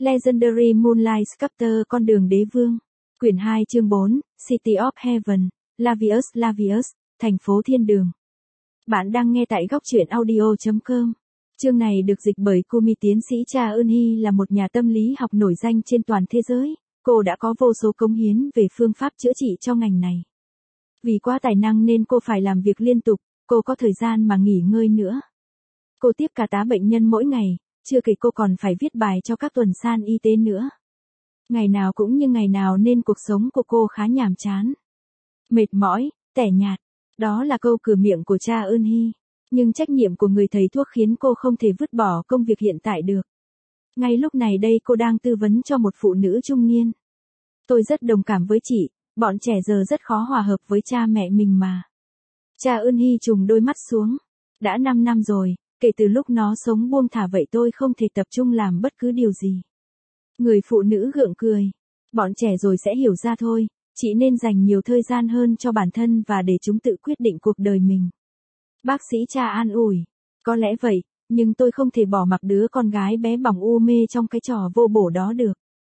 Legendary Moonlight Sculptor Con đường đế vương. Quyển 2 chương 4, City of Heaven, Lavius, thành phố thiên đường. Bạn đang nghe tại góc truyện audio.com. Chương này được dịch bởi Kumi. Tiến sĩ Cha Eun-hee là một nhà tâm lý học nổi danh trên toàn thế giới. Cô đã có vô số cống hiến về phương pháp chữa trị cho ngành này. Vì quá tài năng nên cô phải làm việc liên tục, cô có thời gian mà nghỉ ngơi nữa. Cô tiếp cả tá bệnh nhân mỗi ngày, chưa kể cô còn phải viết bài cho các tuần san y tế nữa. Ngày nào cũng như ngày nào nên cuộc sống của cô khá nhàm chán. Mệt mỏi, tẻ nhạt, đó là câu cửa miệng của Cha Eun-hee. Nhưng trách nhiệm của người thầy thuốc khiến cô không thể vứt bỏ công việc hiện tại được. Ngay lúc này đây cô đang tư vấn cho một phụ nữ trung niên. Tôi rất đồng cảm với chị, bọn trẻ giờ rất khó hòa hợp với cha mẹ mình mà. Cha Eun-hee trùng đôi mắt xuống. Đã 5 năm rồi, kể từ lúc nó sống buông thả vậy tôi không thể tập trung làm bất cứ điều gì. Người phụ nữ gượng cười. Bọn trẻ rồi sẽ hiểu ra thôi, chị nên dành nhiều thời gian hơn cho bản thân và để chúng tự quyết định cuộc đời mình. Bác sĩ Cha an ủi. Có lẽ vậy, nhưng tôi không thể bỏ mặc đứa con gái bé bỏng u mê trong cái trò vô bổ đó được.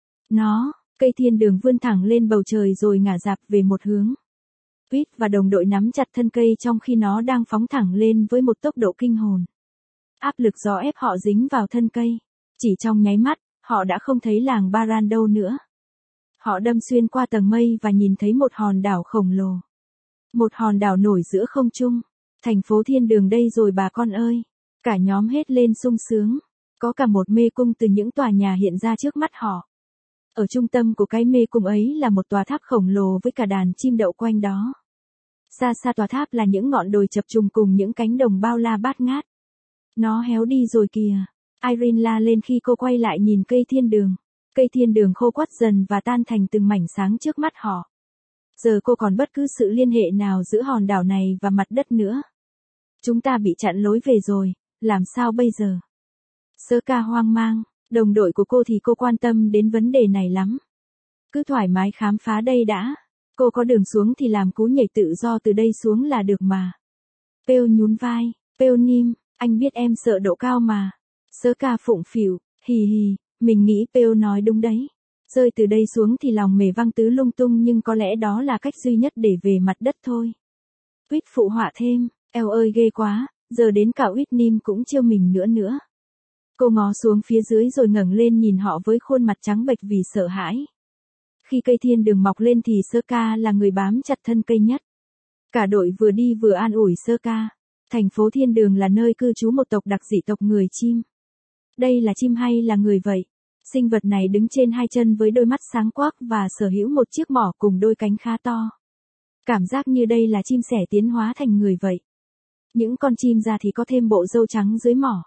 Cây thiên đường vươn thẳng lên bầu trời rồi ngả dạp về một hướng. Pete và đồng đội nắm chặt thân cây trong khi nó đang phóng thẳng lên với một tốc độ kinh hồn. Áp lực gió ép họ dính vào thân cây. Chỉ trong nháy mắt, họ đã không thấy làng Baran đâu nữa. Họ đâm xuyên qua tầng mây và nhìn thấy một hòn đảo khổng lồ. Một hòn đảo nổi giữa không trung. Thành phố thiên đường đây rồi bà con ơi. Cả nhóm hét lên sung sướng. Có cả một mê cung từ những tòa nhà hiện ra trước mắt họ. Ở trung tâm của cái mê cung ấy là một tòa tháp khổng lồ với cả đàn chim đậu quanh đó. Xa xa tòa tháp là những ngọn đồi chập trùng cùng những cánh đồng bao la bát ngát. Nó héo đi rồi kìa. Irene la lên khi cô quay lại nhìn cây thiên đường. Cây thiên đường khô quắt dần và tan thành từng mảnh sáng trước mắt họ. Giờ cô còn bất cứ sự liên hệ nào giữa hòn đảo này và mặt đất nữa. Chúng ta bị chặn lối về rồi, làm sao bây giờ? Sơ-ca hoang mang, đồng đội của cô thì cô quan tâm đến vấn đề này lắm. Cứ thoải mái khám phá đây đã. Cô có đường xuống thì làm cú nhảy tự do từ đây xuống là được mà. Peo nhún vai, Peo Nim, anh biết em sợ độ cao mà. Sơ-ca phụng phịu, hì hì, mình nghĩ Peo nói đúng đấy. Rơi từ đây xuống thì lòng mề văng tứ lung tung nhưng có lẽ đó là cách duy nhất để về mặt đất thôi. Quýt phụ họa thêm, eo ơi ghê quá, giờ đến cả Quýt Nim cũng trêu mình nữa. Cô ngó xuống phía dưới rồi ngẩng lên nhìn họ với khuôn mặt trắng bệch vì sợ hãi. Khi cây thiên đường mọc lên thì Sơ-ca là người bám chặt thân cây nhất. Cả đội vừa đi vừa an ủi Sơ-ca. Thành phố thiên đường là nơi cư trú một tộc đặc dị tộc người chim. Đây là chim hay là người vậy? Sinh vật này đứng trên hai chân với đôi mắt sáng quắc và sở hữu một chiếc mỏ cùng đôi cánh khá to. Cảm giác như đây là chim sẻ tiến hóa thành người vậy. Những con chim già thì có thêm bộ râu trắng dưới mỏ.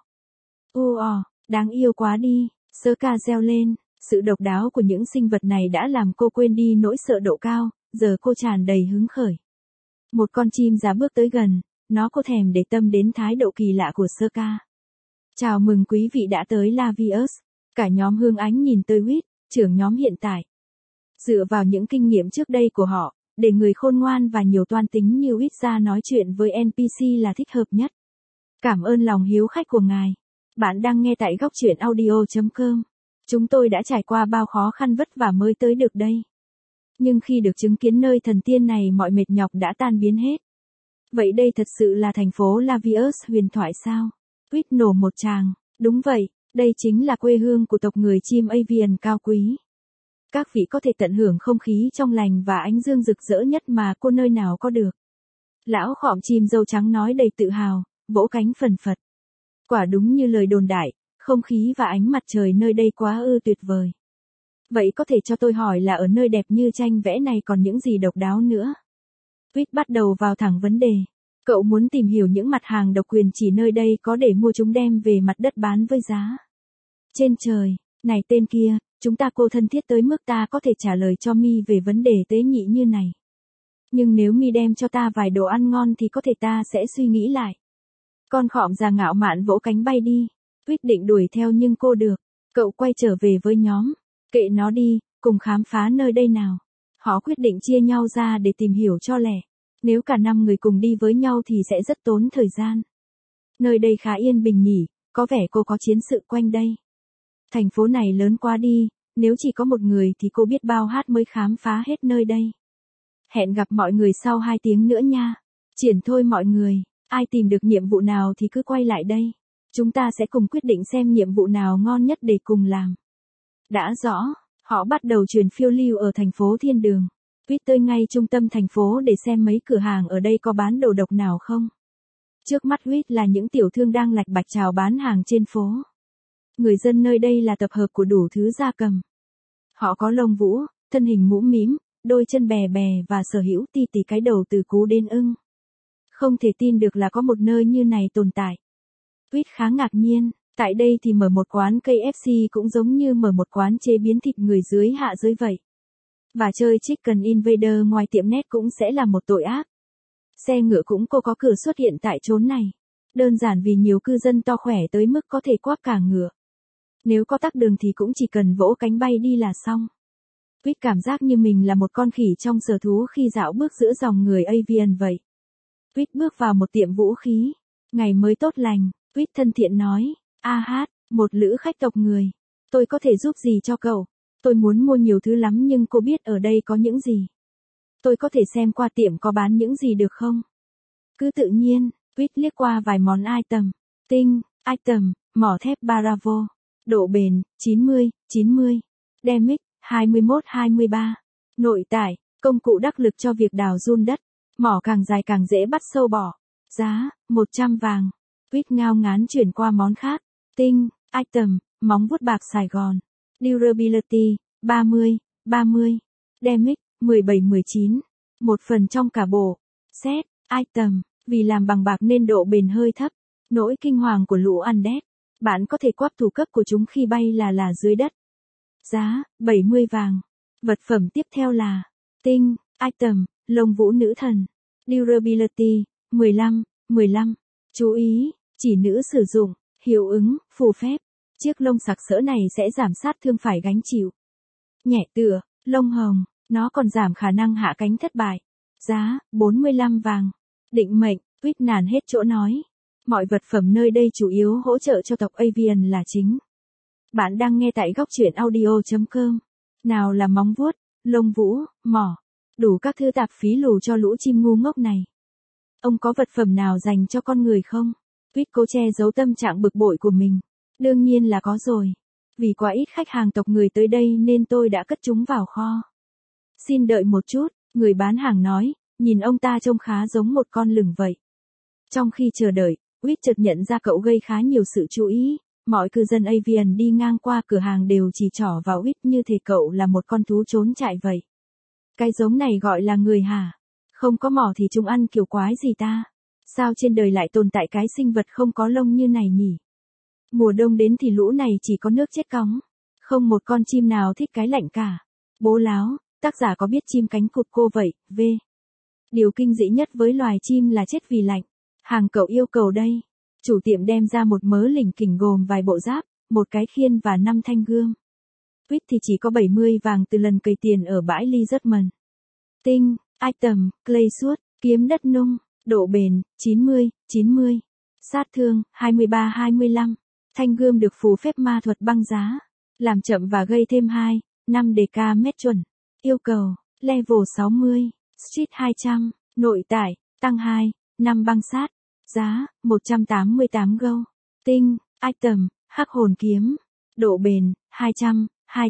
Đáng yêu quá đi, Sơ-ca reo lên. Sự độc đáo của những sinh vật này đã làm cô quên đi nỗi sợ độ cao, giờ cô tràn đầy hứng khởi. Một con chim già bước tới gần, nó có thèm để tâm đến thái độ kỳ lạ của Sơ-ca. Chào mừng quý vị đã tới Lavius. Cả nhóm hướng ánh nhìn tới Quýt, trưởng nhóm hiện tại. Dựa vào những kinh nghiệm trước đây của họ, để người khôn ngoan và nhiều toan tính như Quýt ra nói chuyện với NPC là thích hợp nhất. Cảm ơn lòng hiếu khách của ngài. Bạn đang nghe tại góc truyện audio.com. Chúng tôi đã trải qua bao khó khăn vất vả mới tới được đây. Nhưng khi được chứng kiến nơi thần tiên này mọi mệt nhọc đã tan biến hết. Vậy đây thật sự là thành phố Lavius huyền thoại sao? Quýt nổ một tràng. Đúng vậy, đây chính là quê hương của tộc người chim avian cao quý. Các vị có thể tận hưởng không khí trong lành và ánh dương rực rỡ nhất mà cô nơi nào có được. Lão khọm chim râu trắng nói đầy tự hào, vỗ cánh phần phật. Quả đúng như lời đồn đại, không khí và ánh mặt trời nơi đây quá tuyệt vời. Vậy có thể cho tôi hỏi là ở nơi đẹp như tranh vẽ này còn những gì độc đáo nữa? Quýt bắt đầu vào thẳng vấn đề. Cậu muốn tìm hiểu những mặt hàng độc quyền chỉ nơi đây có để mua chúng đem về mặt đất bán với giá. Trên trời, này tên kia, chúng ta cô thân thiết tới mức ta có thể trả lời cho mi về vấn đề tế nhị như này. Nhưng nếu mi đem cho ta vài đồ ăn ngon thì có thể ta sẽ suy nghĩ lại. Con khọm già ngạo mạn vỗ cánh bay đi. Quyết định đuổi theo nhưng cô được. Cậu quay trở về với nhóm. Kệ nó đi, cùng khám phá nơi đây nào. Họ quyết định chia nhau ra để tìm hiểu cho lẻ. Nếu cả 5 người cùng đi với nhau thì sẽ rất tốn thời gian. Nơi đây khá yên bình nhỉ, có vẻ cô có chiến sự quanh đây. Thành phố này lớn quá đi, nếu chỉ có một người thì cô biết bao hát mới khám phá hết nơi đây. Hẹn gặp mọi người sau 2 tiếng nữa nha. Triển thôi mọi người, ai tìm được nhiệm vụ nào thì cứ quay lại đây. Chúng ta sẽ cùng quyết định xem nhiệm vụ nào ngon nhất để cùng làm. Đã rõ, họ bắt đầu truyền phiêu lưu ở thành phố Thiên Đường. Quýt tới ngay trung tâm thành phố để xem mấy cửa hàng ở đây có bán đồ độc nào không. Trước mắt Quýt là những tiểu thương đang lạch bạch chào bán hàng trên phố. Người dân nơi đây là tập hợp của đủ thứ gia cầm. Họ có lông vũ, thân hình mũm mĩm, đôi chân bè bè và sở hữu ti tì cái đầu từ cú đến ưng. Không thể tin được là có một nơi như này tồn tại. Quýt khá ngạc nhiên, tại đây thì mở một quán KFC cũng giống như mở một quán chế biến thịt người dưới hạ giới vậy. Và chơi Chicken Invader ngoài tiệm net cũng sẽ là một tội ác. Xe ngựa cũng có cửa xuất hiện tại chốn này. Đơn giản vì nhiều cư dân to khỏe tới mức có thể quáp cả ngựa. Nếu có tắc đường thì cũng chỉ cần vỗ cánh bay đi là xong. Quýt cảm giác như mình là một con khỉ trong sở thú khi dạo bước giữa dòng người avian vậy. Quýt bước vào một tiệm vũ khí. Ngày mới tốt lành, Quýt thân thiện nói, hát, một lữ khách tộc người. Tôi có thể giúp gì cho cậu? Tôi muốn mua nhiều thứ lắm nhưng cô biết ở đây có những gì? Tôi có thể xem qua tiệm có bán những gì được không? Cứ tự nhiên, Quýt liếc qua vài món item. Tinh, item, mỏ thép Bravo. Độ bền, 90. Demic, 21-23. Nội tải, công cụ đắc lực cho việc đào giun đất. Mỏ càng dài càng dễ bắt sâu bỏ. Giá, 100 vàng. Quýt ngao ngán chuyển qua món khác. Tinh, item, móng vuốt bạc Sài Gòn. Durability, 30. Demic, 17-19. Một phần trong cả bộ. Set, item, vì làm bằng bạc nên độ bền hơi thấp. Nỗi kinh hoàng của lũ undead. Bạn có thể quắp thủ cấp của chúng khi bay là dưới đất. Giá, 70 vàng. Vật phẩm tiếp theo là tinh, item, lông vũ nữ thần. Durability, 15. Chú ý, chỉ nữ sử dụng, hiệu ứng, phù phép. Chiếc lông sặc sỡ này sẽ giảm sát thương phải gánh chịu. Nhẹ tựa, lông hồng, nó còn giảm khả năng hạ cánh thất bại. Giá, 45 vàng. Định mệnh, Quýt nản hết chỗ nói. Mọi vật phẩm nơi đây chủ yếu hỗ trợ cho tộc avian là chính. Bạn đang nghe tại góc truyện audio.com. Nào là móng vuốt, lông vũ, mỏ. Đủ các thứ tạp phí lù cho lũ chim ngu ngốc này. Ông có vật phẩm nào dành cho con người không? Quýt cố che giấu tâm trạng bực bội của mình. Đương nhiên là có rồi. Vì quá ít khách hàng tộc người tới đây nên tôi đã cất chúng vào kho. Xin đợi một chút, người bán hàng nói, nhìn ông ta trông khá giống một con lửng vậy. Trong khi chờ đợi, Quýt chợt nhận ra cậu gây khá nhiều sự chú ý. Mọi cư dân avian đi ngang qua cửa hàng đều chỉ trỏ vào Quýt như thể cậu là một con thú trốn chạy vậy. Cái giống này gọi là người hả? Không có mỏ thì chúng ăn kiểu quái gì ta? Sao trên đời lại tồn tại cái sinh vật không có lông như này nhỉ? Mùa đông đến thì lũ này chỉ có nước chết cóng. Không một con chim nào thích cái lạnh cả. Bố láo, tác giả có biết chim cánh cụt cô vậy, v. Điều kinh dị nhất với loài chim là chết vì lạnh. Hàng cậu yêu cầu đây. Chủ tiệm đem ra một mớ lỉnh kỉnh gồm vài bộ giáp, một cái khiên và 5 thanh gươm. Quýt thì chỉ có 70 vàng từ lần cày tiền ở bãi Lee Judgment. Tinh, item, clay suốt, kiếm đất nung, độ bền, 90. Sát thương, 23-25. Thanh gươm được phù phép ma thuật băng giá. Làm chậm và gây thêm 5 DK mét chuẩn. Yêu cầu, level 60, street 200, nội tải, tăng 5 băng sát. Giá, 188 gold. Tinh, item, hắc hồn kiếm. Độ bền, 200.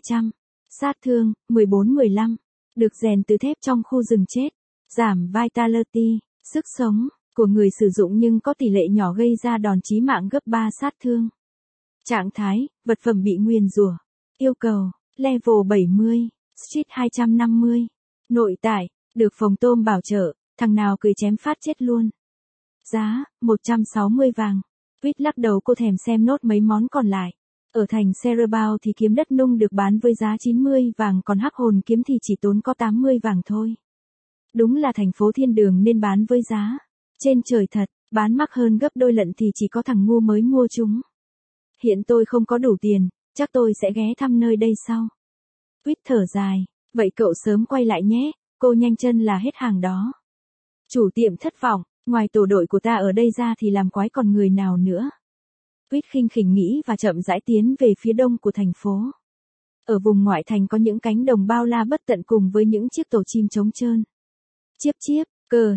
Sát thương, 14-15. Được rèn từ thép trong khu rừng chết. Giảm vitality, sức sống, của người sử dụng nhưng có tỷ lệ nhỏ gây ra đòn chí mạng gấp 3 sát thương. Trạng thái, vật phẩm bị nguyền rủa. Yêu cầu, level 70, street 250. Nội tải, được phòng tôm bảo trợ, thằng nào cười chém phát chết luôn. Giá, 160 vàng. Quýt lắc đầu cô thèm xem nốt mấy món còn lại. Ở thành Cerebao thì kiếm đất nung được bán với giá 90 vàng còn hắc hồn kiếm thì chỉ tốn có 80 vàng thôi. Đúng là thành phố thiên đường nên bán với giá trên trời thật, bán mắc hơn gấp đôi lận thì chỉ có thằng ngu mới mua chúng. Hiện tôi không có đủ tiền, chắc tôi sẽ ghé thăm nơi đây sau. Quýt thở dài, vậy cậu sớm quay lại nhé, cô nhanh chân là hết hàng đó. Chủ tiệm thất vọng, ngoài tổ đội của ta ở đây ra thì làm quái còn người nào nữa. Quýt khinh khỉnh nghĩ và chậm rãi tiến về phía đông của thành phố. Ở vùng ngoại thành có những cánh đồng bao la bất tận cùng với những chiếc tổ chim trống trơn. Chiếp chiếp,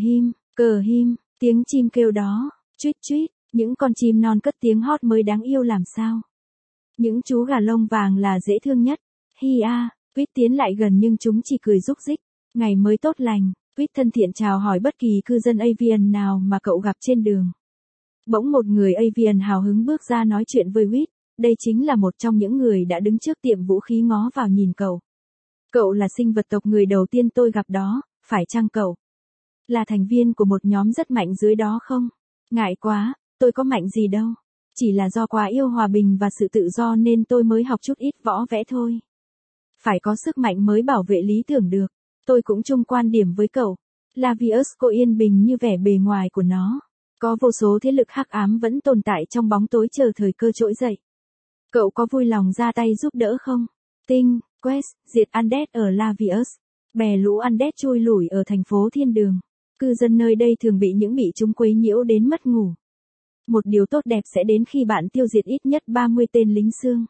cờ him, tiếng chim kêu đó, chuýt chuýt, những con chim non cất tiếng hót mới đáng yêu làm sao. Những chú gà lông vàng là dễ thương nhất. Hi a, Quýt tiến lại gần nhưng chúng chỉ cười rúc rích. Ngày mới tốt lành, Quýt thân thiện chào hỏi bất kỳ cư dân Avian nào mà cậu gặp trên đường. Bỗng một người Avian hào hứng bước ra nói chuyện với Quýt. Đây chính là một trong những người đã đứng trước tiệm vũ khí ngó vào nhìn cậu. Cậu là sinh vật tộc người đầu tiên tôi gặp đó, phải chăng cậu là thành viên của một nhóm rất mạnh dưới đó không? Ngại quá, tôi có mạnh gì đâu. Chỉ là do quá yêu hòa bình và sự tự do nên tôi mới học chút ít võ vẽ thôi. Phải có sức mạnh mới bảo vệ lý tưởng được. Tôi cũng chung quan điểm với cậu. Lavius có yên bình như vẻ bề ngoài của nó. Có vô số thế lực hắc ám vẫn tồn tại trong bóng tối chờ thời cơ trỗi dậy. Cậu có vui lòng ra tay giúp đỡ không? Tinh, Quest, diệt Undead ở Lavius. Bè lũ Undead chui lủi ở thành phố Thiên Đường. Cư dân nơi đây thường bị chúng quấy nhiễu đến mất ngủ. Một điều tốt đẹp sẽ đến khi bạn tiêu diệt ít nhất 30 tên lính xương.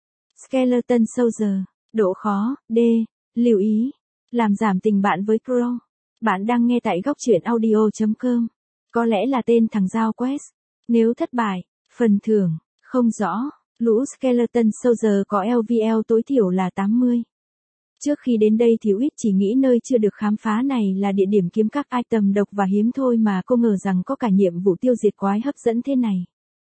Skeleton Soldier. Độ khó, D. Lưu ý. Làm giảm tình bạn với Crow. Bạn đang nghe tại góc truyện audio.com. Có lẽ là tên thằng Giao Quest. Nếu thất bại, phần thưởng, không rõ. Lũ Skeleton Soldier có LVL tối thiểu là 80. Trước khi đến đây thì Quýt chỉ nghĩ nơi chưa được khám phá này là địa điểm kiếm các item độc và hiếm thôi mà cô ngờ rằng có cả nhiệm vụ tiêu diệt quái hấp dẫn thế này.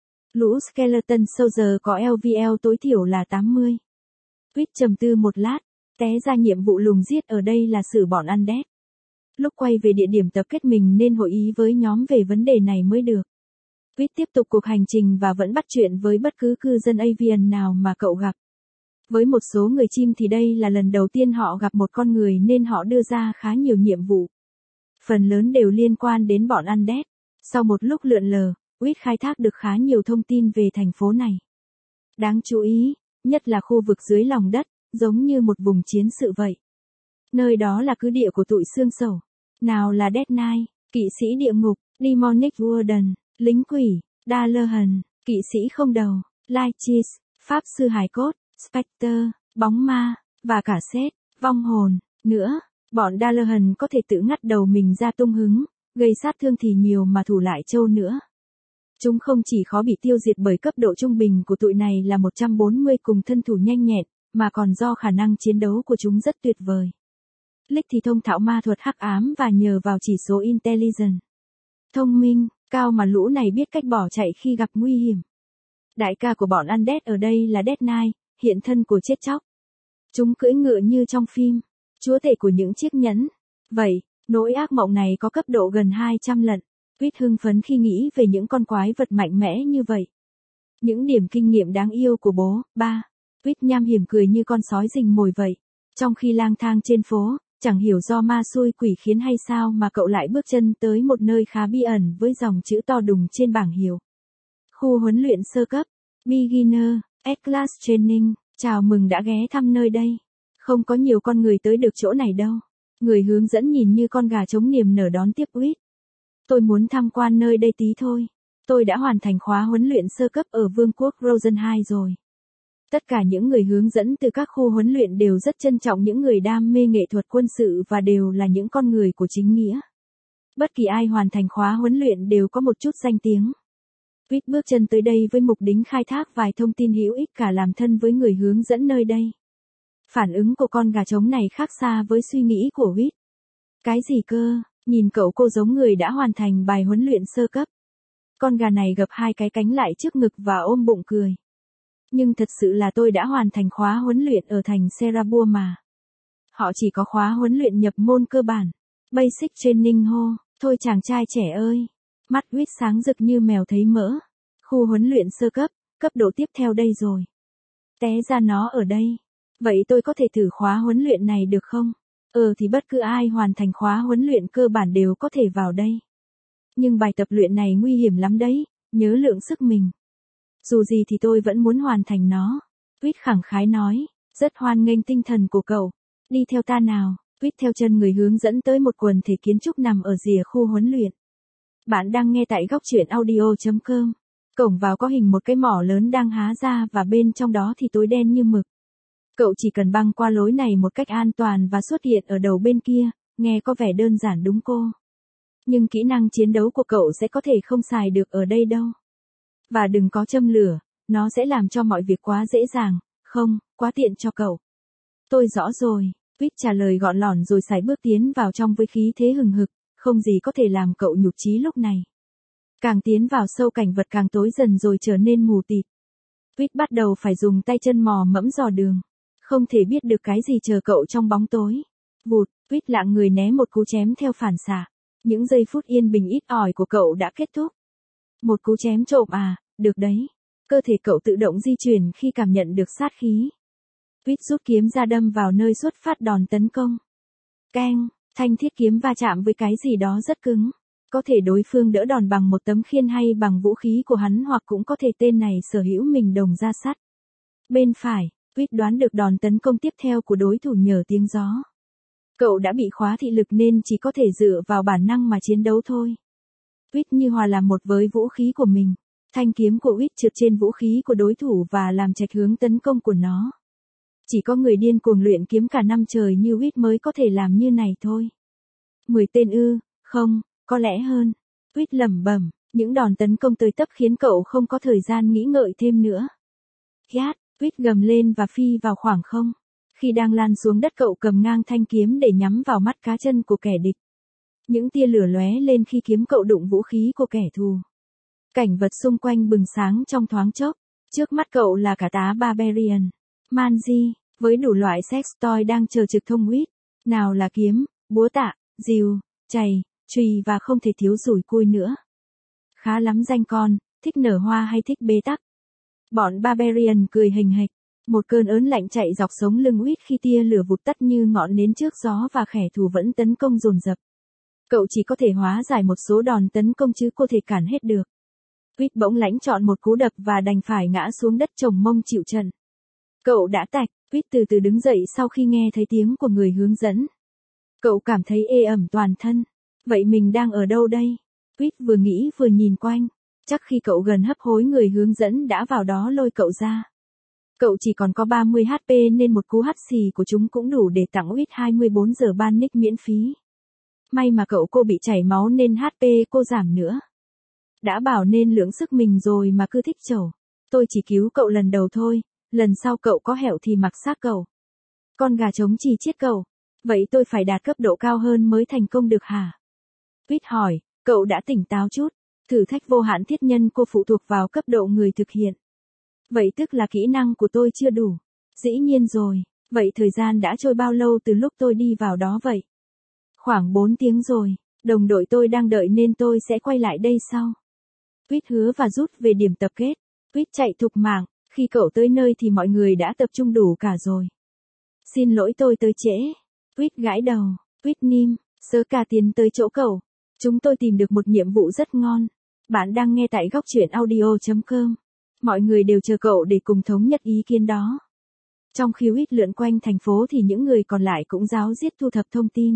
Lũ Skeleton Soldier có LVL tối thiểu là 80. Quýt trầm tư một lát, té ra nhiệm vụ lùng giết ở đây là xử bọn Undead. Lúc quay về địa điểm tập kết mình nên hội ý với nhóm về vấn đề này mới được. Quýt tiếp tục cuộc hành trình và vẫn bắt chuyện với bất cứ cư dân Avian nào mà cậu gặp. Với một số người chim thì đây là lần đầu tiên họ gặp một con người nên họ đưa ra khá nhiều nhiệm vụ. Phần lớn đều liên quan đến bọn Undead. Sau một lúc lượn lờ, Quýt khai thác được khá nhiều thông tin về thành phố này. Đáng chú ý, nhất là khu vực dưới lòng đất, giống như một vùng chiến sự vậy. Nơi đó là cứ địa của tụi xương sầu. Nào là Death Knight, kỵ sĩ địa ngục, Demonic Warden, lính quỷ, Dalahan, kỵ sĩ không đầu, Lychis, pháp sư hài cốt, Spectre, bóng ma, và cả Seth, vong hồn. Nữa, bọn Dalahan có thể tự ngắt đầu mình ra tung hứng, gây sát thương thì nhiều mà thủ lại trâu nữa. Chúng không chỉ khó bị tiêu diệt bởi cấp độ trung bình của tụi này là 140 cùng thân thủ nhanh nhẹn, mà còn do khả năng chiến đấu của chúng rất tuyệt vời. Lick thì thông thạo ma thuật hắc ám và nhờ vào chỉ số Intelligence. Thông minh, cao mà lũ này biết cách bỏ chạy khi gặp nguy hiểm. Đại ca của bọn Undead ở đây là Death Knight, hiện thân của chết chóc. Chúng cưỡi ngựa như trong phim, chúa tể của những chiếc nhẫn. Vậy, nỗi ác mộng này có cấp độ gần 200 lần. Quýt hưng phấn khi nghĩ về những con quái vật mạnh mẽ như vậy. Những điểm kinh nghiệm đáng yêu của bố, ba. Quýt nham hiểm cười như con sói rình mồi vậy. Trong khi lang thang trên phố, chẳng hiểu do ma xui quỷ khiến hay sao mà cậu lại bước chân tới một nơi khá bí ẩn với dòng chữ to đùng trên bảng hiệu. Khu huấn luyện sơ cấp, Beginner, S-Class Training, chào mừng đã ghé thăm nơi đây. Không có nhiều con người tới được chỗ này đâu. Người hướng dẫn nhìn như con gà trống niềm nở đón tiếp Quýt. Tôi muốn tham quan nơi đây tí thôi. Tôi đã hoàn thành khóa huấn luyện sơ cấp ở Vương quốc Rosen 2 rồi. Tất cả những người hướng dẫn từ các khu huấn luyện đều rất trân trọng những người đam mê nghệ thuật quân sự và đều là những con người của chính nghĩa. Bất kỳ ai hoàn thành khóa huấn luyện đều có một chút danh tiếng. Quýt bước chân tới đây với mục đích khai thác vài thông tin hữu ích cả làm thân với người hướng dẫn nơi đây. Phản ứng của con gà trống này khác xa với suy nghĩ của Quýt. Cái gì cơ? Nhìn cậu cô giống người đã hoàn thành bài huấn luyện sơ cấp. Con gà này gập hai cái cánh lại trước ngực và ôm bụng cười. Nhưng thật sự là tôi đã hoàn thành khóa huấn luyện ở thành Serabua mà. Họ chỉ có khóa huấn luyện nhập môn cơ bản. Basic training hô. Thôi chàng trai trẻ ơi. Mắt Quýt sáng rực như mèo thấy mỡ. Khu huấn luyện sơ cấp, cấp độ tiếp theo đây rồi. Té ra nó ở đây. Vậy tôi có thể thử khóa huấn luyện này được không? Thì bất cứ ai hoàn thành khóa huấn luyện cơ bản đều có thể vào đây. Nhưng bài tập luyện này nguy hiểm lắm đấy, nhớ lượng sức mình. Dù gì thì tôi vẫn muốn hoàn thành nó. Quýt khẳng khái nói, rất hoan nghênh tinh thần của cậu. Đi theo ta nào. Quýt theo chân người hướng dẫn tới một quần thể kiến trúc nằm ở rìa khu huấn luyện. Bạn đang nghe tại góc truyện audio.com. Cổng vào có hình một cái mỏ lớn đang há ra và bên trong đó thì tối đen như mực. Cậu chỉ cần băng qua lối này một cách an toàn và xuất hiện ở đầu bên kia, nghe có vẻ đơn giản đúng cô. Nhưng kỹ năng chiến đấu của cậu sẽ có thể không xài được ở đây đâu. Và đừng có châm lửa, nó sẽ làm cho mọi việc quá dễ dàng, không, quá tiện cho cậu. Tôi rõ rồi, Quýt trả lời gọn lỏn rồi sải bước tiến vào trong với khí thế hừng hực, không gì có thể làm cậu nhụt chí lúc này. Càng tiến vào sâu cảnh vật càng tối dần rồi trở nên mù tịt. Quýt bắt đầu phải dùng tay chân mò mẫm dò đường. Không thể biết được cái gì chờ cậu trong bóng tối. Vụt, Quýt lạng người né một cú chém theo phản xạ. Những giây phút yên bình ít ỏi của cậu đã kết thúc. Một cú chém trộm à, được đấy. Cơ thể cậu tự động di chuyển khi cảm nhận được sát khí. Quýt rút kiếm ra đâm vào nơi xuất phát đòn tấn công. Keng, thanh thiết kiếm va chạm với cái gì đó rất cứng. Có thể đối phương đỡ đòn bằng một tấm khiên hay bằng vũ khí của hắn hoặc cũng có thể tên này sở hữu mình đồng da sắt. Bên phải, Quýt đoán được đòn tấn công tiếp theo của đối thủ nhờ tiếng gió. Cậu đã bị khóa thị lực nên chỉ có thể dựa vào bản năng mà chiến đấu thôi. Quýt như hòa làm một với vũ khí của mình. Thanh kiếm của Quýt trượt trên vũ khí của đối thủ và làm chệch hướng tấn công của nó. Chỉ có người điên cuồng luyện kiếm cả năm trời như Quýt mới có thể làm như này thôi. 10 tên ư, không, có lẽ hơn. Quýt lẩm bẩm, những đòn tấn công tới tấp khiến cậu không có thời gian nghĩ ngợi thêm nữa. Ghét, Quýt gầm lên và phi vào khoảng không. Khi đang lan xuống đất cậu cầm ngang thanh kiếm để nhắm vào mắt cá chân của kẻ địch. Những tia lửa lóe lên khi kiếm cậu đụng vũ khí của kẻ thù. Cảnh vật xung quanh bừng sáng trong thoáng chốc. Trước mắt cậu là cả tá Barbarian, Manji, với đủ loại sex toy đang chờ trực thông Quýt. Nào là kiếm, búa tạ, rìu, chày, chùy và không thể thiếu rủi cui nữa. Khá lắm danh con, thích nở hoa hay thích bế tắc. Bọn Barbarian cười hình hạch. Một cơn ớn lạnh chạy dọc sống lưng Quýt khi tia lửa vụt tắt như ngọn nến trước gió và kẻ thù vẫn tấn công dồn dập. Cậu chỉ có thể hóa giải một số đòn tấn công chứ có thể cản hết được. Quýt bỗng lãnh chọn một cú đập và đành phải ngã xuống đất chồng mông chịu trận. Cậu đã tạch, Quýt từ từ đứng dậy sau khi nghe thấy tiếng của người hướng dẫn. Cậu cảm thấy ê ẩm toàn thân. Vậy mình đang ở đâu đây? Quýt vừa nghĩ vừa nhìn quanh. Chắc khi cậu gần hấp hối người hướng dẫn đã vào đó lôi cậu ra. Cậu chỉ còn có 30 HP nên một cú hắt xì của chúng cũng đủ để tặng Quýt 24 giờ ban nick miễn phí. May mà cô bị chảy máu nên HP cô giảm nữa. Đã bảo nên lượng sức mình rồi mà cứ thích chẩu. Tôi chỉ cứu cậu lần đầu thôi, lần sau cậu có hẹo thì mặc xác cậu. Con gà trống chỉ chết cậu. Vậy tôi phải đạt cấp độ cao hơn mới thành công được hả? Quýt hỏi, cậu đã tỉnh táo chút. Thử thách vô hạn thiết nhân cô phụ thuộc vào cấp độ người thực hiện. Vậy tức là kỹ năng của tôi chưa đủ. Dĩ nhiên rồi, vậy thời gian đã trôi bao lâu từ lúc tôi đi vào đó vậy? Khoảng 4 tiếng rồi, đồng đội tôi đang đợi nên tôi sẽ quay lại đây sau. Quýt hứa và rút về điểm tập kết. Quýt chạy thục mạng, khi cậu tới nơi thì mọi người đã tập trung đủ cả rồi. Xin lỗi tôi tới trễ. Quýt gãi đầu, Quýt Nim, sớ cả tiến tới chỗ cậu. Chúng tôi tìm được một nhiệm vụ rất ngon. Bạn đang nghe tại góc truyện audio.com. Mọi người đều chờ cậu để cùng thống nhất ý kiến đó. Trong khi Quýt lượn quanh thành phố thì những người còn lại cũng ráo riết thu thập thông tin.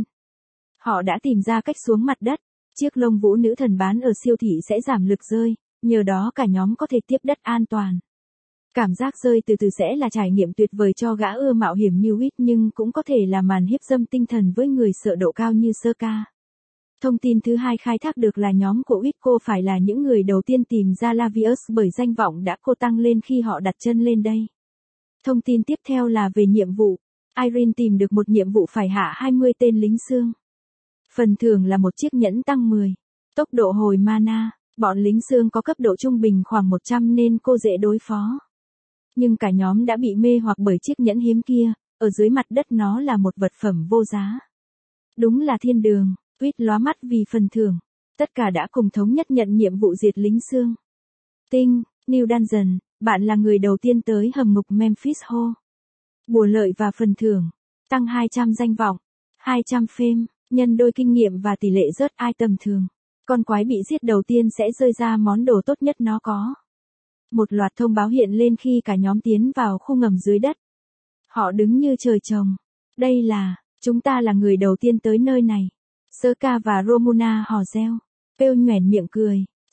Họ đã tìm ra cách xuống mặt đất. Chiếc lông vũ nữ thần bán ở siêu thị sẽ giảm lực rơi, nhờ đó cả nhóm có thể tiếp đất an toàn. Cảm giác rơi từ từ sẽ là trải nghiệm tuyệt vời cho gã ưa mạo hiểm như Quýt nhưng cũng có thể là màn hiếp dâm tinh thần với người sợ độ cao như Sơ-ca. Thông tin thứ hai khai thác được là nhóm của Quýt cô phải là những người đầu tiên tìm ra Lavius bởi danh vọng đã cô tăng lên khi họ đặt chân lên đây. Thông tin tiếp theo là về nhiệm vụ. Irene tìm được một nhiệm vụ phải hạ 20 tên lính xương. Phần thưởng là một chiếc nhẫn tăng 10. Tốc độ hồi mana, bọn lính xương có cấp độ trung bình khoảng 100 nên cô dễ đối phó. Nhưng cả nhóm đã bị mê hoặc bởi chiếc nhẫn hiếm kia, ở dưới mặt đất nó là một vật phẩm vô giá. Đúng là thiên đường, Quýt lóa mắt vì phần thưởng. Tất cả đã cùng thống nhất nhận nhiệm vụ diệt lính xương. Tinh, New Dungeon, bạn là người đầu tiên tới hầm ngục Memphis Hall. Bùa lợi và phần thưởng, tăng 200 danh vọng, 200 fame, nhân đôi kinh nghiệm và tỷ lệ rớt ai tầm thường. Con quái bị giết đầu tiên sẽ rơi ra món đồ tốt nhất nó có. Một loạt thông báo hiện lên khi cả nhóm tiến vào khu ngầm dưới đất. Họ đứng như trời trồng. Đây là, chúng ta là người đầu tiên tới nơi này. Sơ-ca và Romuna hò reo. Pêu nhoẻn miệng cười.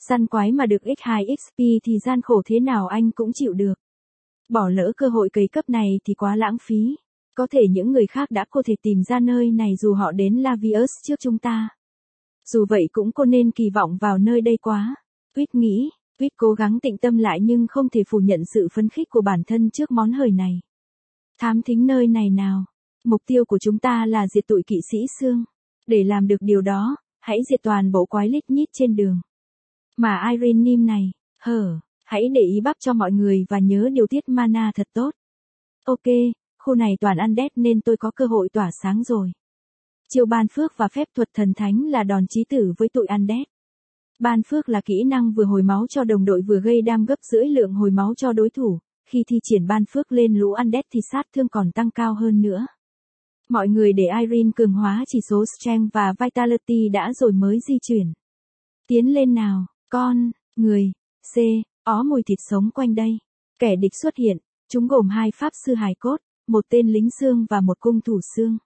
Săn quái mà được x2 XP thì gian khổ thế nào anh cũng chịu được. Bỏ lỡ cơ hội cày cấp này thì quá lãng phí. Có thể những người khác đã có thể tìm ra nơi này dù họ đến Lavius trước chúng ta. Dù vậy cũng cô nên kỳ vọng vào nơi đây quá. Tuyết nghĩ, Tuyết cố gắng tĩnh tâm lại nhưng không thể phủ nhận sự phấn khích của bản thân trước món hời này. Thám thính nơi này nào. Mục tiêu của chúng ta là diệt tụi kỵ sĩ xương. Để làm được điều đó, hãy diệt toàn bộ quái lít nhít trên đường. Mà Irene Nim này, hãy để ý bắp cho mọi người và nhớ điều tiết mana thật tốt. Ok, khu này toàn undead nên tôi có cơ hội tỏa sáng rồi. Chiêu ban phước và phép thuật thần thánh là đòn chí tử với tụi undead. Ban phước là kỹ năng vừa hồi máu cho đồng đội vừa gây đam gấp rưỡi lượng hồi máu cho đối thủ. Khi thi triển ban phước lên lũ undead thì sát thương còn tăng cao hơn nữa. Mọi người để Irene cường hóa chỉ số Strength và Vitality đã rồi mới di chuyển. Tiến lên nào, con, người, mùi thịt sống quanh đây. Kẻ địch xuất hiện, chúng gồm 2 pháp sư hài cốt, một tên lính xương và một cung thủ xương.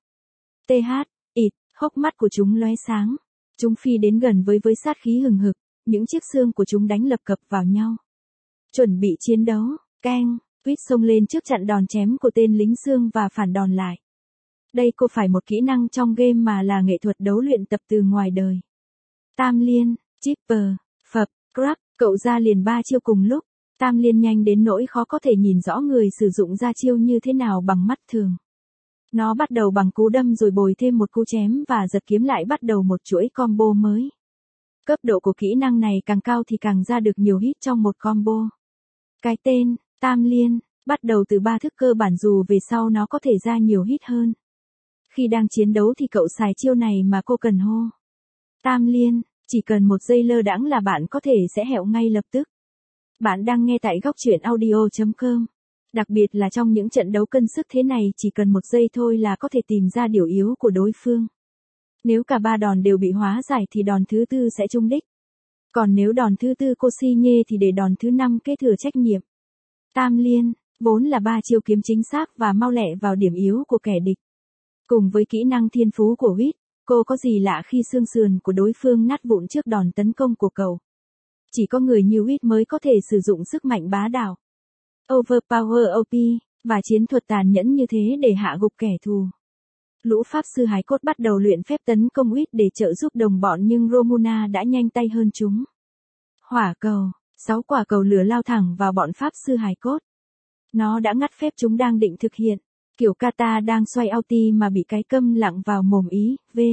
Hốc mắt của chúng lóe sáng. Chúng phi đến gần với sát khí hừng hực, những chiếc xương của chúng đánh lập cập vào nhau. Chuẩn bị chiến đấu, Tuyết xông lên trước chặn đòn chém của tên lính xương và phản đòn lại. Đây không phải một kỹ năng trong game mà là nghệ thuật đấu luyện tập từ ngoài đời. Tam liên, Chipper, Phập, Crab, cậu ra liền 3 chiêu cùng lúc. Tam liên nhanh đến nỗi khó có thể nhìn rõ người sử dụng ra chiêu như thế nào bằng mắt thường. Nó bắt đầu bằng cú đâm rồi bồi thêm một cú chém và giật kiếm lại bắt đầu một chuỗi combo mới. Cấp độ của kỹ năng này càng cao thì càng ra được nhiều hit trong một combo. Cái tên, Tam liên, bắt đầu từ 3 thức cơ bản dù về sau nó có thể ra nhiều hit hơn. Khi đang chiến đấu thì cậu xài chiêu này mà cô cần hô. Tam liên, chỉ cần một giây lơ đãng là bạn có thể sẽ hẹo ngay lập tức. Bạn đang nghe tại góc truyện audio.com. Đặc biệt là trong những trận đấu cân sức thế này chỉ cần một giây thôi là có thể tìm ra điểm yếu của đối phương. Nếu cả 3 đòn đều bị hóa giải thì đòn thứ 4 sẽ trúng đích. Còn nếu đòn thứ 4 cô si nhê thì để đòn thứ 5 kế thừa trách nhiệm. Tam liên, vốn là 3 chiêu kiếm chính xác và mau lẹ vào điểm yếu của kẻ địch. Cùng với kỹ năng thiên phú của Wit, cô có gì lạ khi xương sườn của đối phương nát vụn trước đòn tấn công của cậu. Chỉ có người như Wit mới có thể sử dụng sức mạnh bá đạo, overpower OP, và chiến thuật tàn nhẫn như thế để hạ gục kẻ thù. Lũ pháp sư hái cốt bắt đầu luyện phép tấn công Wit để trợ giúp đồng bọn nhưng Romuna đã nhanh tay hơn chúng. Hỏa cầu, 6 quả cầu lửa lao thẳng vào bọn pháp sư hài cốt. Nó đã ngắt phép chúng đang định thực hiện. Kiểu kata đang xoay ulti mà bị cái câm lặng vào mồm ý,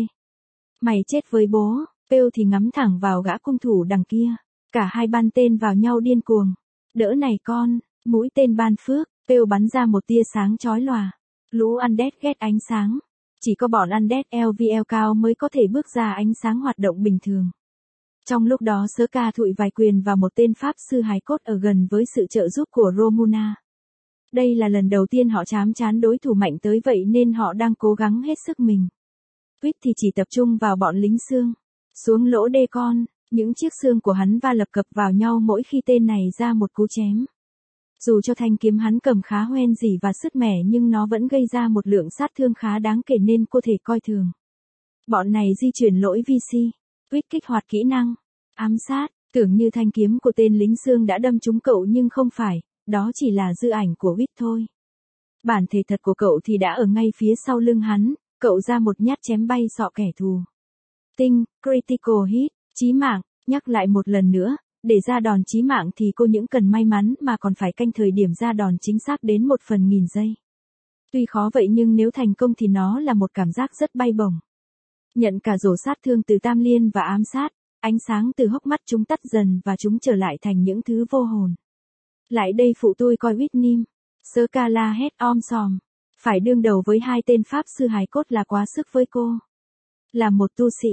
Mày chết với bố, Pêu thì ngắm thẳng vào gã cung thủ đằng kia. Cả hai ban tên vào nhau điên cuồng. Đỡ này con, mũi tên ban phước, Pêu bắn ra một tia sáng chói lòa. Lũ undead ghét ánh sáng. Chỉ có bọn undead LVL cao mới có thể bước ra ánh sáng hoạt động bình thường. Trong lúc đó Sơ Ca thụi vài quyền vào một tên pháp sư hài cốt ở gần với sự trợ giúp của Romuna. Đây là lần đầu tiên họ chám chán đối thủ mạnh tới vậy nên họ đang cố gắng hết sức mình. Quýt thì chỉ tập trung vào bọn lính xương. Xuống lỗ đê con, những chiếc xương của hắn va lập cập vào nhau mỗi khi tên này ra một cú chém. Dù cho thanh kiếm hắn cầm khá hoen dỉ và sứt mẻ nhưng nó vẫn gây ra một lượng sát thương khá đáng kể nên cô thể coi thường. Bọn này di chuyển lỗi VC. Quýt kích hoạt kỹ năng ám sát, tưởng như thanh kiếm của tên lính xương đã đâm trúng cậu nhưng không phải. Đó chỉ là dư ảnh của Wit thôi. Bản thể thật của cậu thì đã ở ngay phía sau lưng hắn, cậu ra một nhát chém bay sọ kẻ thù. Critical hit, chí mạng, nhắc lại một lần nữa, để ra đòn chí mạng thì cô những cần may mắn mà còn phải canh thời điểm ra đòn chính xác đến 1/1000 giây. Tuy khó vậy nhưng nếu thành công thì nó là một cảm giác rất bay bổng. Nhận cả rổ sát thương từ tam liên và ám sát, ánh sáng từ hốc mắt chúng tắt dần và chúng trở lại thành những thứ vô hồn. Lại đây phụ tôi coi Wit Nim. Sơ Ca la hét om sòm. Phải đương đầu với 2 tên pháp sư hài cốt là quá sức với cô. Là một tu sĩ,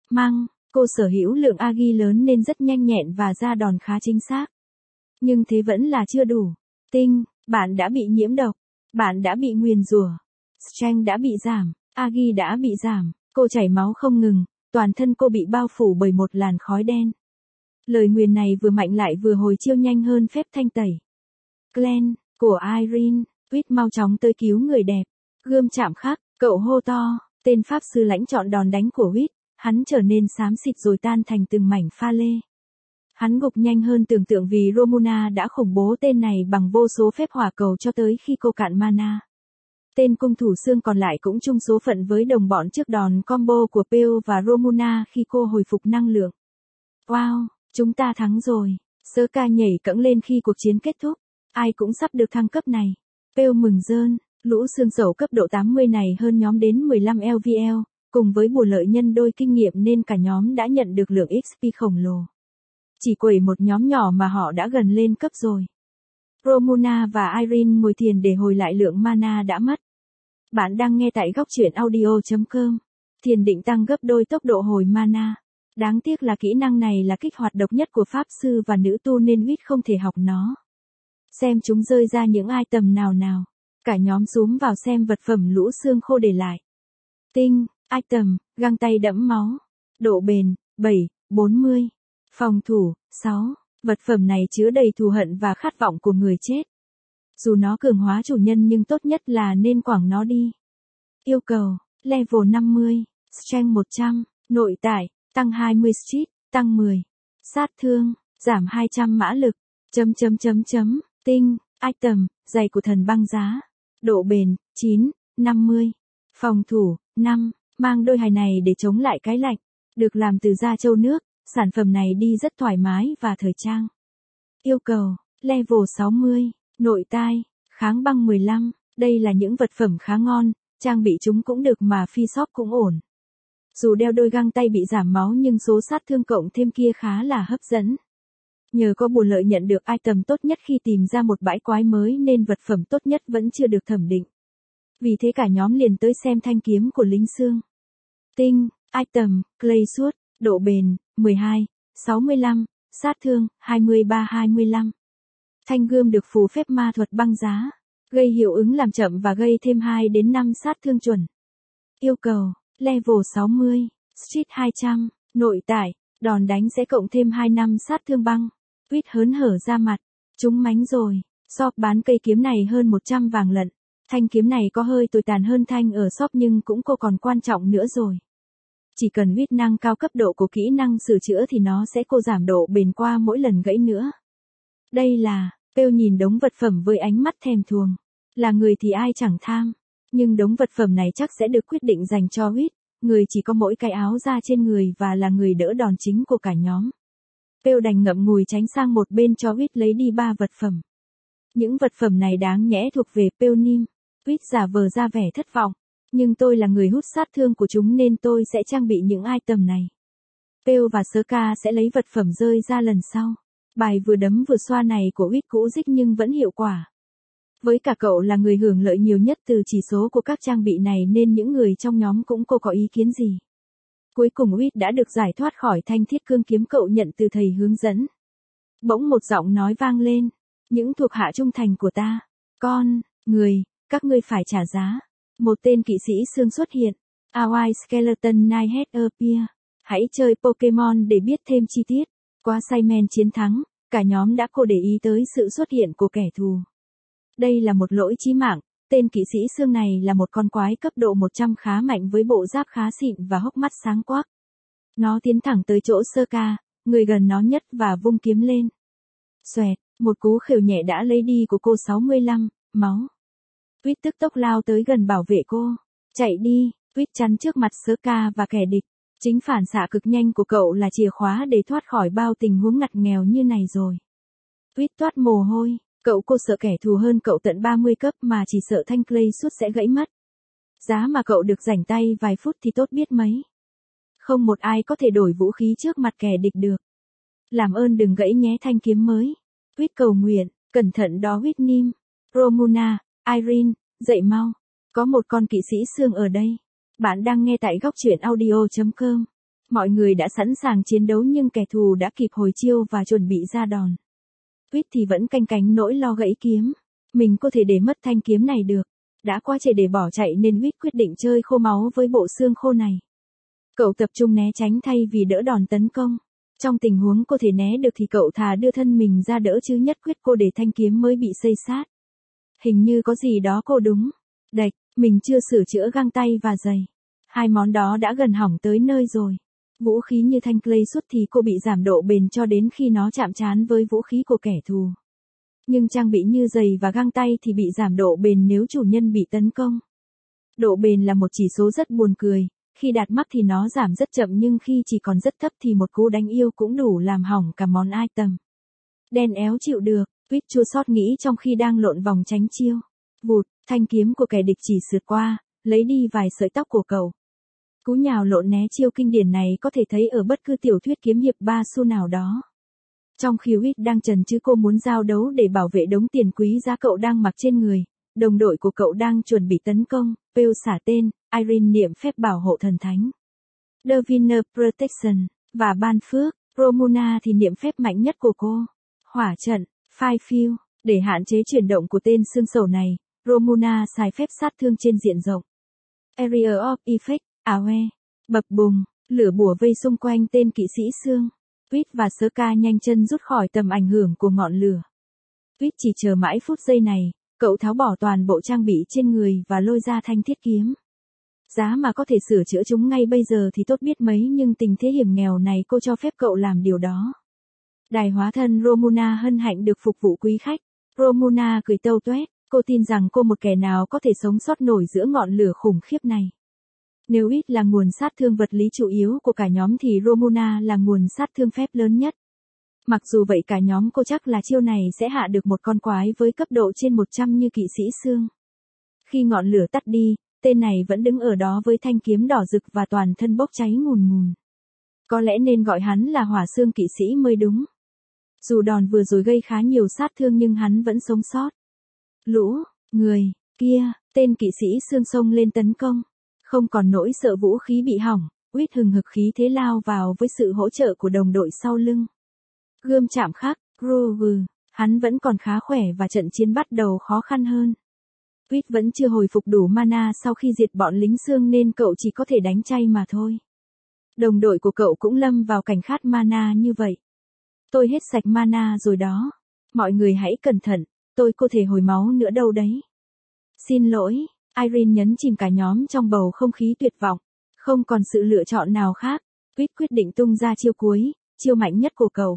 cô sở hữu lượng agi lớn nên rất nhanh nhẹn và ra đòn khá chính xác. Nhưng thế vẫn là chưa đủ. Bạn đã bị nhiễm độc. Bạn đã bị nguyền rủa. Strength đã bị giảm. Agi đã bị giảm. Cô chảy máu không ngừng. Toàn thân cô bị bao phủ bởi một làn khói đen. Lời nguyền này vừa mạnh lại vừa hồi chiêu nhanh hơn phép thanh tẩy. Glenn, của Irene, Quýt mau chóng tới cứu người đẹp. Gươm chạm khắc, cậu hô to, tên pháp sư lãnh chọn đòn đánh của Quýt, hắn trở nên xám xịt rồi tan thành từng mảnh pha lê. Hắn gục nhanh hơn tưởng tượng vì Romuna đã khủng bố tên này bằng vô số phép hỏa cầu cho tới khi cô cạn mana. Tên cung thủ xương còn lại cũng chung số phận với đồng bọn trước đòn combo của Pale và Romuna khi cô hồi phục năng lượng. Wow, chúng ta thắng rồi. Sơ nhảy cẫng lên khi cuộc chiến kết thúc. Ai cũng sắp được thăng cấp này. Pale mừng rơn, lũ xương sẩu cấp độ 80 này hơn nhóm đến 15 LVL, cùng với bùa lợi nhân đôi kinh nghiệm nên cả nhóm đã nhận được lượng XP khổng lồ. Chỉ quẩy một nhóm nhỏ mà họ đã gần lên cấp rồi. Romuna và Irene ngồi thiền để hồi lại lượng mana đã mất. Bạn đang nghe tại góc truyện audio.com. Thiền định tăng gấp đôi tốc độ hồi mana. Đáng tiếc là kỹ năng này là kích hoạt độc nhất của Pháp Sư và Nữ Tu nên Huyết không thể học nó. Xem chúng rơi ra những item nào. Cả nhóm xúm vào xem vật phẩm lũ xương khô để lại. Tinh, item, găng tay đẫm máu. Độ bền, 7, 40. Phòng thủ, 6. Vật phẩm này chứa đầy thù hận và khát vọng của người chết. Dù nó cường hóa chủ nhân nhưng tốt nhất là nên quẳng nó đi. Yêu cầu, level 50, strength 100, nội tải, tăng 20 street, tăng 10. Sát thương, giảm 200 mã lực, Tinh, item, giày của thần băng giá. Độ bền, 9, 50. Phòng thủ, 5, mang đôi giày này để chống lại cái lạnh. Được làm từ da trâu nước, sản phẩm này đi rất thoải mái và thời trang. Yêu cầu, level 60, nội tai, kháng băng 15. Đây là những vật phẩm khá ngon, trang bị chúng cũng được mà phi shop cũng ổn. Dù đeo đôi găng tay bị giảm máu nhưng số sát thương cộng thêm kia khá là hấp dẫn. Nhờ có bùa lợi nhận được item tốt nhất khi tìm ra một bãi quái mới nên vật phẩm tốt nhất vẫn chưa được thẩm định. Vì thế cả nhóm liền tới xem thanh kiếm của lính xương. Tinh, item, clay suốt, độ bền, 12, 65, sát thương, 23-25. Thanh gươm được phù phép ma thuật băng giá, gây hiệu ứng làm chậm và gây thêm 2 đến 5 sát thương chuẩn. Yêu cầu, level 60, street 200, nội tải, đòn đánh sẽ cộng thêm 2 năm sát thương băng. Huyết hớn hở ra mặt, chúng mánh rồi, shop bán cây kiếm này hơn 100 vàng lận. Thanh kiếm này có hơi tồi tàn hơn thanh ở shop nhưng cũng cô còn quan trọng nữa rồi. Chỉ cần huyết năng cao cấp độ của kỹ năng sửa chữa thì nó sẽ cô giảm độ bền qua mỗi lần gãy nữa. Đây là, Pale nhìn đống vật phẩm với ánh mắt thèm thuồng. Là người thì ai chẳng tham, nhưng đống vật phẩm này chắc sẽ được quyết định dành cho huyết. Người chỉ có mỗi cái áo da trên người và là người đỡ đòn chính của cả nhóm. Pale đành ngậm ngùi tránh sang một bên cho huyết lấy đi 3 vật phẩm. Những vật phẩm này đáng nhẽ thuộc về Pale Nim. Huyết giả vờ ra vẻ thất vọng. Nhưng tôi là người hút sát thương của chúng nên tôi sẽ trang bị những item này. Pale và Sơ sẽ lấy vật phẩm rơi ra lần sau. Bài vừa đấm vừa xoa này của Huyết cũ dích nhưng vẫn hiệu quả. Với cả cậu là người hưởng lợi nhiều nhất từ chỉ số của các trang bị này nên những người trong nhóm cũng cô có ý kiến gì. Cuối cùng Huyết đã được giải thoát khỏi thanh thiết cương kiếm cậu nhận từ thầy hướng dẫn. Bỗng một giọng nói vang lên. Những thuộc hạ trung thành của ta. Con, người, các ngươi phải trả giá. Một tên kỵ sĩ xương xuất hiện. Our Skeleton Knight Head Appear. Hãy chơi Pokemon để biết thêm chi tiết. Qua Sayman chiến thắng, cả nhóm đã cô để ý tới sự xuất hiện của kẻ thù. Đây là một lỗi chí mạng. Tên kỵ sĩ xương này là một con quái cấp độ 100 khá mạnh với bộ giáp khá xịn và hốc mắt sáng quắc. Nó tiến thẳng tới chỗ Sơ, người gần nó nhất và vung kiếm lên. Xoẹt, một cú khều nhẹ đã lấy đi của cô 65, máu. Huyết tức tốc lao tới gần bảo vệ cô. Chạy đi, Huyết chắn trước mặt Sơ và kẻ địch. Chính phản xạ cực nhanh của cậu là chìa khóa để thoát khỏi bao tình huống ngặt nghèo như này rồi. Huyết toát mồ hôi, cậu cô sợ kẻ thù hơn cậu tận 30 cấp mà chỉ sợ thanh clay suốt sẽ gãy mất. Giá mà cậu được rảnh tay vài phút thì tốt biết mấy. Không một ai có thể đổi vũ khí trước mặt kẻ địch được. Làm ơn đừng gãy nhé thanh kiếm mới. Huyết cầu nguyện, cẩn thận đó Huyết Nim. Romuna, Irene, dậy mau. Có một con kỵ sĩ xương ở đây. Bạn đang nghe tại góc truyện audio.com. Mọi người đã sẵn sàng chiến đấu nhưng kẻ thù đã kịp hồi chiêu và chuẩn bị ra đòn. Huyết thì vẫn canh cánh nỗi lo gãy kiếm. Mình có thể để mất thanh kiếm này được. Đã quá trễ để bỏ chạy nên Huyết quyết định chơi khô máu với bộ xương khô này. Cậu tập trung né tránh thay vì đỡ đòn tấn công. Trong tình huống cô thể né được thì cậu thà đưa thân mình ra đỡ chứ nhất quyết cô để thanh kiếm mới bị xây sát. Hình như có gì đó cô đúng. Đạch, mình chưa sửa chữa găng tay và giày. Hai món đó đã gần hỏng tới nơi rồi. Vũ khí như thanh clay suốt thì cô bị giảm độ bền cho đến khi nó chạm trán với vũ khí của kẻ thù. Nhưng trang bị như giày và găng tay thì bị giảm độ bền nếu chủ nhân bị tấn công. Độ bền là một chỉ số rất buồn cười, khi đạt mắc thì nó giảm rất chậm nhưng khi chỉ còn rất thấp thì một cú đánh yêu cũng đủ làm hỏng cả món item. Đen éo chịu được, Quýt chua xót nghĩ trong khi đang lộn vòng tránh chiêu. Vụt, thanh kiếm của kẻ địch chỉ sượt qua, lấy đi vài sợi tóc của cậu. Cú nhào lộn né chiêu kinh điển này có thể thấy ở bất cứ tiểu thuyết kiếm hiệp ba xu nào đó. Trong khi Quýt đang chần chừ cô muốn giao đấu để bảo vệ đống tiền quý giá cậu đang mặc trên người, đồng đội của cậu đang chuẩn bị tấn công, Pew xả tên, Irene niệm phép bảo hộ thần thánh. Divine Protection, và ban phước, Romuna thì niệm phép mạnh nhất của cô. Hỏa trận, Fire Field, để hạn chế chuyển động của tên xương sầu này, Romuna xài phép sát thương trên diện rộng. Area of Effect, AOE, bập bùng, lửa bùa vây xung quanh tên kỵ sĩ xương. Quýt và Sơ Ca nhanh chân rút khỏi tầm ảnh hưởng của ngọn lửa. Quýt chỉ chờ mãi phút giây này, cậu tháo bỏ toàn bộ trang bị trên người và lôi ra thanh thiết kiếm. Giá mà có thể sửa chữa chúng ngay bây giờ thì tốt biết mấy nhưng tình thế hiểm nghèo này cô cho phép cậu làm điều đó. Đài hóa thân Romuna hân hạnh được phục vụ quý khách. Romuna cười tâu tuét, cô tin rằng cô một kẻ nào có thể sống sót nổi giữa ngọn lửa khủng khiếp này. Nếu Quýt là nguồn sát thương vật lý chủ yếu của cả nhóm thì Romuna là nguồn sát thương phép lớn nhất. Mặc dù vậy cả nhóm cô chắc là chiêu này sẽ hạ được một con quái với cấp độ trên 100 như kỵ sĩ xương. Khi ngọn lửa tắt đi, tên này vẫn đứng ở đó với thanh kiếm đỏ rực và toàn thân bốc cháy ngùn ngùn. Có lẽ nên gọi hắn là hỏa xương kỵ sĩ mới đúng. Dù đòn vừa rồi gây khá nhiều sát thương nhưng hắn vẫn sống sót. Lũ, người, kia, tên kỵ sĩ xương xông lên tấn công. Không còn nỗi sợ vũ khí bị hỏng, Quýt hừng hực khí thế lao vào với sự hỗ trợ của đồng đội sau lưng. Gươm chạm khắc, Groove, hắn vẫn còn khá khỏe và trận chiến bắt đầu khó khăn hơn. Quýt vẫn chưa hồi phục đủ mana sau khi diệt bọn lính xương nên cậu chỉ có thể đánh chay mà thôi. Đồng đội của cậu cũng lâm vào cảnh khát mana như vậy. Tôi hết sạch mana rồi đó. Mọi người hãy cẩn thận, tôi có thể hồi máu nữa đâu đấy. Xin lỗi, Irene nhấn chìm cả nhóm trong bầu không khí tuyệt vọng. Không còn sự lựa chọn nào khác, Quýt quyết định tung ra chiêu cuối, chiêu mạnh nhất của cậu.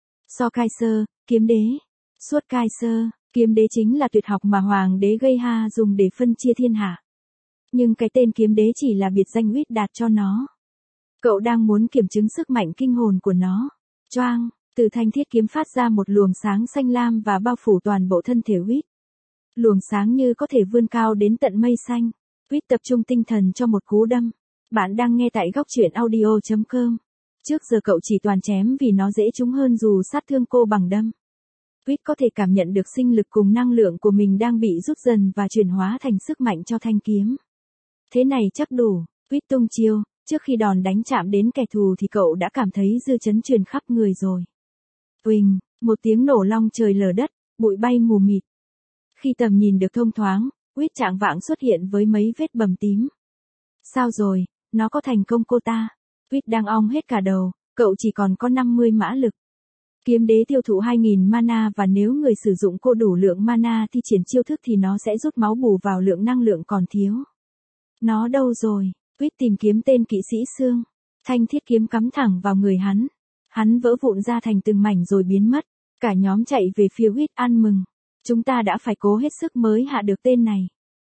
Kaiser, kiếm đế. Suốt Kaiser, kiếm đế chính là tuyệt học mà hoàng đế Geha dùng để phân chia thiên hạ. Nhưng cái tên kiếm đế chỉ là biệt danh Quýt đặt cho nó. Cậu đang muốn kiểm chứng sức mạnh kinh hồn của nó. Choang, từ thanh thiết kiếm phát ra một luồng sáng xanh lam và bao phủ toàn bộ thân thể Quýt. Luồng sáng như có thể vươn cao đến tận mây xanh. Quýt tập trung tinh thần cho một cú đâm. Bạn đang nghe tại góc truyện audio.com. Trước giờ cậu chỉ toàn chém vì nó dễ trúng hơn dù sát thương cô bằng đâm. Quýt có thể cảm nhận được sinh lực cùng năng lượng của mình đang bị rút dần và chuyển hóa thành sức mạnh cho thanh kiếm. Thế này chắc đủ, Quýt tung chiêu, trước khi đòn đánh chạm đến kẻ thù thì cậu đã cảm thấy dư chấn truyền khắp người rồi. Uỳnh, một tiếng nổ long trời lở đất, bụi bay mù mịt. Khi tầm nhìn được thông thoáng, Quýt trạng vạng xuất hiện với mấy vết bầm tím. Sao rồi, nó có thành công cô ta? Quýt đang ong hết cả đầu, cậu chỉ còn có 50 mã lực. Kiếm đế tiêu thụ 2000 mana và nếu người sử dụng cô đủ lượng mana thì triển chiêu thức thì nó sẽ rút máu bù vào lượng năng lượng còn thiếu. Nó đâu rồi? Quýt tìm kiếm tên kỵ sĩ xương. Thanh thiết kiếm cắm thẳng vào người hắn. Hắn vỡ vụn ra thành từng mảnh rồi biến mất. Cả nhóm chạy về phía Quýt ăn mừng. Chúng ta đã phải cố hết sức mới hạ được tên này.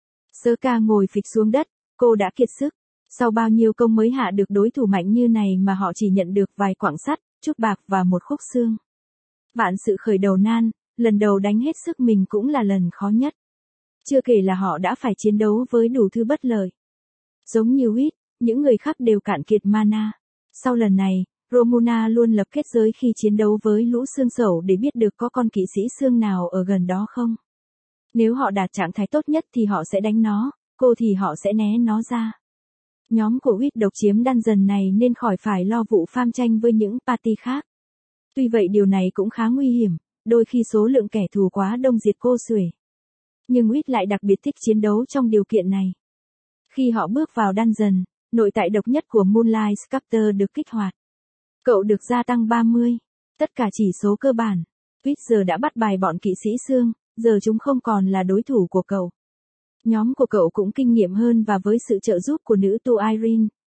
Sơ Ca ngồi phịch xuống đất, cô đã kiệt sức. Sau bao nhiêu công mới hạ được đối thủ mạnh như này mà họ chỉ nhận được vài quặng sắt, chút bạc và một khúc xương. Vạn sự khởi đầu nan, lần đầu đánh hết sức mình cũng là lần khó nhất. Chưa kể là họ đã phải chiến đấu với đủ thứ bất lợi. Giống như Quýt, những người khác đều cạn kiệt mana. Sau lần này, Romuna luôn lập kết giới khi chiến đấu với lũ xương sẩu để biết được có con kỵ sĩ xương nào ở gần đó không. Nếu họ đạt trạng thái tốt nhất thì họ sẽ đánh nó, cô thì họ sẽ né nó ra. Nhóm của Quýt độc chiếm dungeon này nên khỏi phải lo vụ farm tranh với những party khác. Tuy vậy điều này cũng khá nguy hiểm, đôi khi số lượng kẻ thù quá đông diệt cô xuể. Nhưng Quýt lại đặc biệt thích chiến đấu trong điều kiện này. Khi họ bước vào dungeon, nội tại độc nhất của Moonlight Sculptor được kích hoạt. Cậu được gia tăng 30, tất cả chỉ số cơ bản. Quýt giờ đã bắt bài bọn kỵ sĩ xương, giờ chúng không còn là đối thủ của cậu. Nhóm của cậu cũng kinh nghiệm hơn và với sự trợ giúp của nữ tu Irene,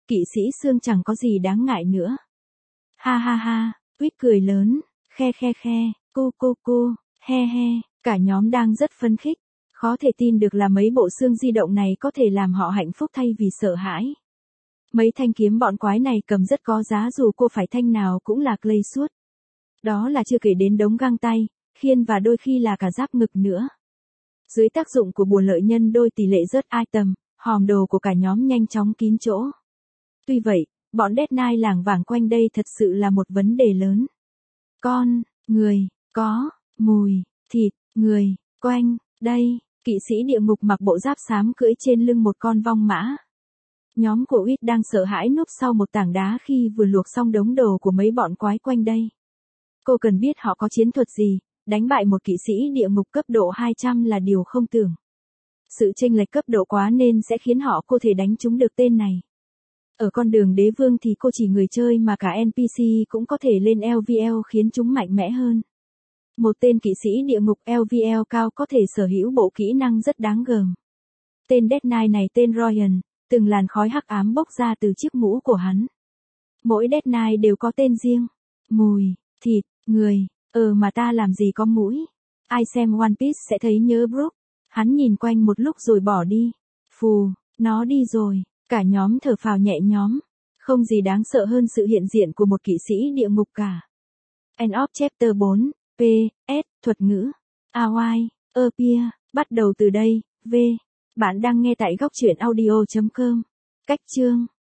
kỵ sĩ xương chẳng có gì đáng ngại nữa. Ha ha ha, Quýt cười lớn, khe khe khe, cu, he he, cả nhóm đang rất phấn khích. Khó thể tin được là mấy bộ xương di động này có thể làm họ hạnh phúc thay vì sợ hãi. Mấy thanh kiếm bọn quái này cầm rất có giá dù cô phải thanh nào cũng là clay suốt. Đó là chưa kể đến đống găng tay, khiên và đôi khi là cả giáp ngực nữa. Dưới tác dụng của bùa lợi nhân đôi tỷ lệ rớt item, hòm đồ của cả nhóm nhanh chóng kín chỗ. Tuy vậy, bọn Dead Knight lảng vảng quanh đây thật sự là một vấn đề lớn. Con, người, có, mùi, thịt, người, quanh, đây, kỵ sĩ địa ngục mặc bộ giáp xám cưỡi trên lưng một con vong mã. Nhóm của Quýt đang sợ hãi núp sau một tảng đá khi vừa luộc xong đống đồ của mấy bọn quái quanh đây. Cô cần biết họ có chiến thuật gì, đánh bại một kỵ sĩ địa ngục cấp độ 200 là điều không tưởng. Sự chênh lệch cấp độ quá nên sẽ khiến họ có thể đánh trúng được tên này. Ở con đường đế vương thì cô chỉ người chơi mà cả NPC cũng có thể lên LVL khiến chúng mạnh mẽ hơn. Một tên kỵ sĩ địa ngục LVL cao có thể sở hữu bộ kỹ năng rất đáng gờm. Tên Dead Knight này tên Ryan, từng làn khói hắc ám bốc ra từ chiếc mũ của hắn. Mỗi Dead Knight đều có tên riêng. Mùi, thịt, người, mà ta làm gì có mũi. Ai xem One Piece sẽ thấy nhớ Brook. Hắn nhìn quanh một lúc rồi bỏ đi. Phù, nó đi rồi. Cả nhóm thở phào nhẹ nhõm. Không gì đáng sợ hơn sự hiện diện của một kỵ sĩ địa ngục cả. End of chapter 4. P.S. Thuật ngữ. Awai, Appear, bắt đầu từ đây, V. Bạn đang nghe tại góc truyện audio.com. Cách chương.